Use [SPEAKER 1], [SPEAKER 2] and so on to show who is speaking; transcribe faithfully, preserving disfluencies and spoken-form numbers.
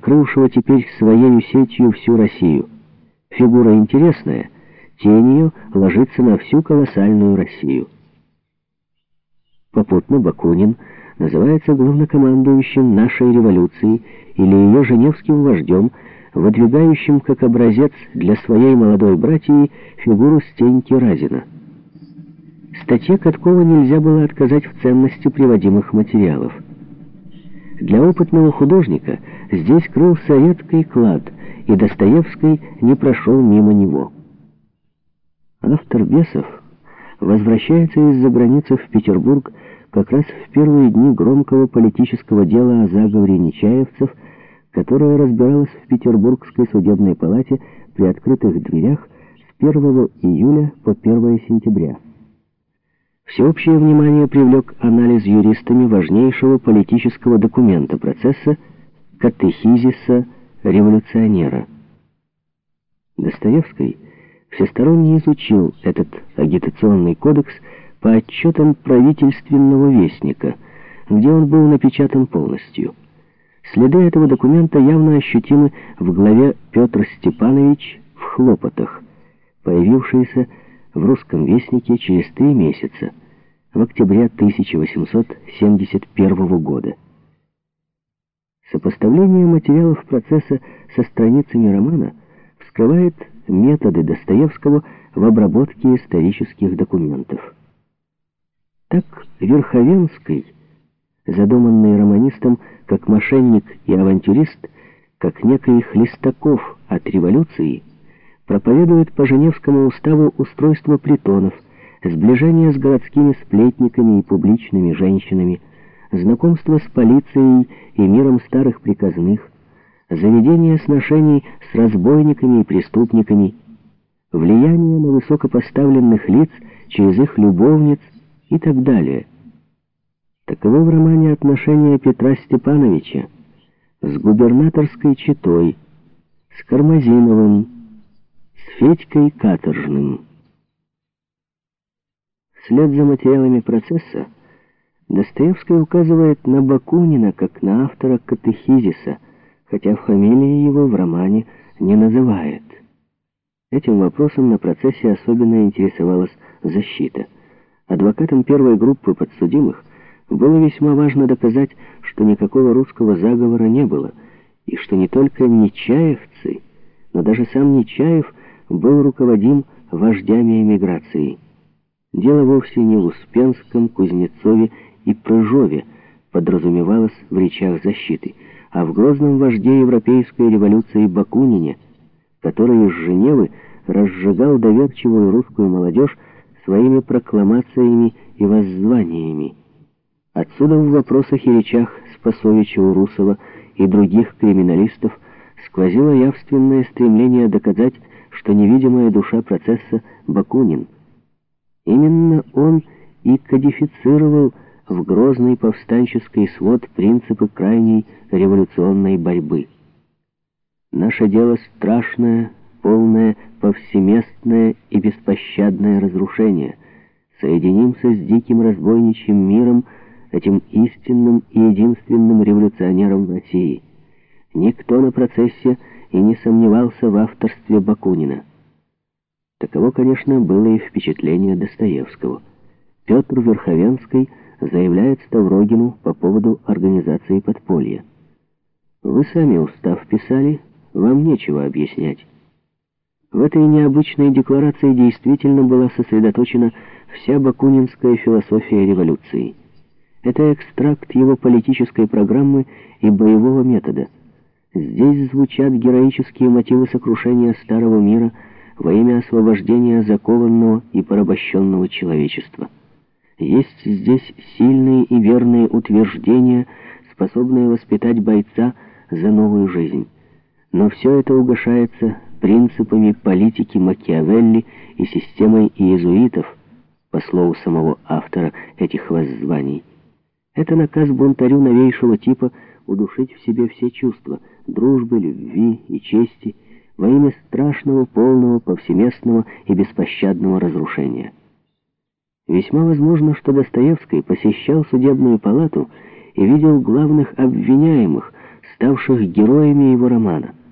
[SPEAKER 1] покрывшего теперь своей сетью всю Россию. Фигура интересная, тень ее ложится на всю колоссальную Россию. Попутно Бакунин называется главнокомандующим нашей революции или ее женевским вождем, выдвигающим как образец для своей молодой братьи фигуру Стеньки Разина. Статье Каткова нельзя было отказать в ценности приводимых материалов. Для опытного художника здесь крылся редкий клад, и Достоевский не прошел мимо него. Автор «Бесов» возвращается из-за границы в Петербург как раз в первые дни громкого политического дела о заговоре нечаевцев, которое разбиралось в Петербургской судебной палате при открытых дверях с первого июля по первое сентября. Всеобщее внимание привлек анализ юристами важнейшего политического документа процесса «Катехизиса революционера». Достоевский всесторонне изучил этот агитационный кодекс по отчетам правительственного вестника, где он был напечатан полностью. Следы этого документа явно ощутимы в главе «Петр Степанович в хлопотах», появившейся в «Русском вестнике» через три месяца, в октябре тысяча восемьсот семьдесят первого года. Сопоставление материалов процесса со страницами романа вскрывает методы Достоевского в обработке исторических документов. Так Верховенский, задуманный романистом как мошенник и авантюрист, как некий Хлестаков от революции, проповедует по Женевскому уставу устройство притонов, сближение с городскими сплетниками и публичными женщинами, знакомство с полицией и миром старых приказных, заведение сношений с разбойниками и преступниками, влияние на высокопоставленных лиц через их любовниц и так далее. Таково в романе отношение Петра Степановича с губернаторской четой, с Кармазиновым, с Федькой Каторжным. Вслед за материалами процесса Достоевский указывает на Бакунина как на автора «Катехизиса», хотя фамилии его в романе не называет. Этим вопросом на процессе особенно интересовалась защита. Адвокатам первой группы подсудимых было весьма важно доказать, что никакого русского заговора не было, и что не только нечаевцы, но даже сам Нечаев был руководим вождями эмиграции. Дело вовсе не в Успенском, Кузнецове и Прыжове подразумевалось в речах защиты, а в грозном вожде европейской революции Бакунине, который из Женевы разжигал доверчивую русскую молодежь своими прокламациями и воззваниями. Отсюда в вопросах и речах Спасовича, Урусова и других криминалистов сквозило явственное стремление доказать, что невидимая душа процесса Бакунин. Именно он и кодифицировал в грозный повстанческий свод принципы крайней революционной борьбы. Наше дело страшное, полное, повсеместное и беспощадное разрушение. Соединимся с диким разбойничьим миром, этим истинным и единственным революционером в России. Никто на процессе и не сомневался в авторстве Бакунина. Таково, конечно, было и впечатление Достоевского. Петр Верховенский заявляет Ставрогину по поводу организации подполья: «Вы сами устав писали, вам нечего объяснять». В этой необычной декларации действительно была сосредоточена вся бакунинская философия революции. Это экстракт его политической программы и боевого метода. Здесь звучат героические мотивы сокрушения старого мира во имя освобождения закованного и порабощенного человечества. Есть здесь сильные и верные утверждения, способные воспитать бойца за новую жизнь. Но все это угошается принципами политики Макиавелли и системой иезуитов, по слову самого автора этих воззваний. Это наказ бунтарю новейшего типа удушить в себе все чувства дружбы, любви и чести во имя страшного, полного, повсеместного и беспощадного разрушения. Весьма возможно, что Достоевский посещал судебную палату и видел главных обвиняемых, ставших героями его романа.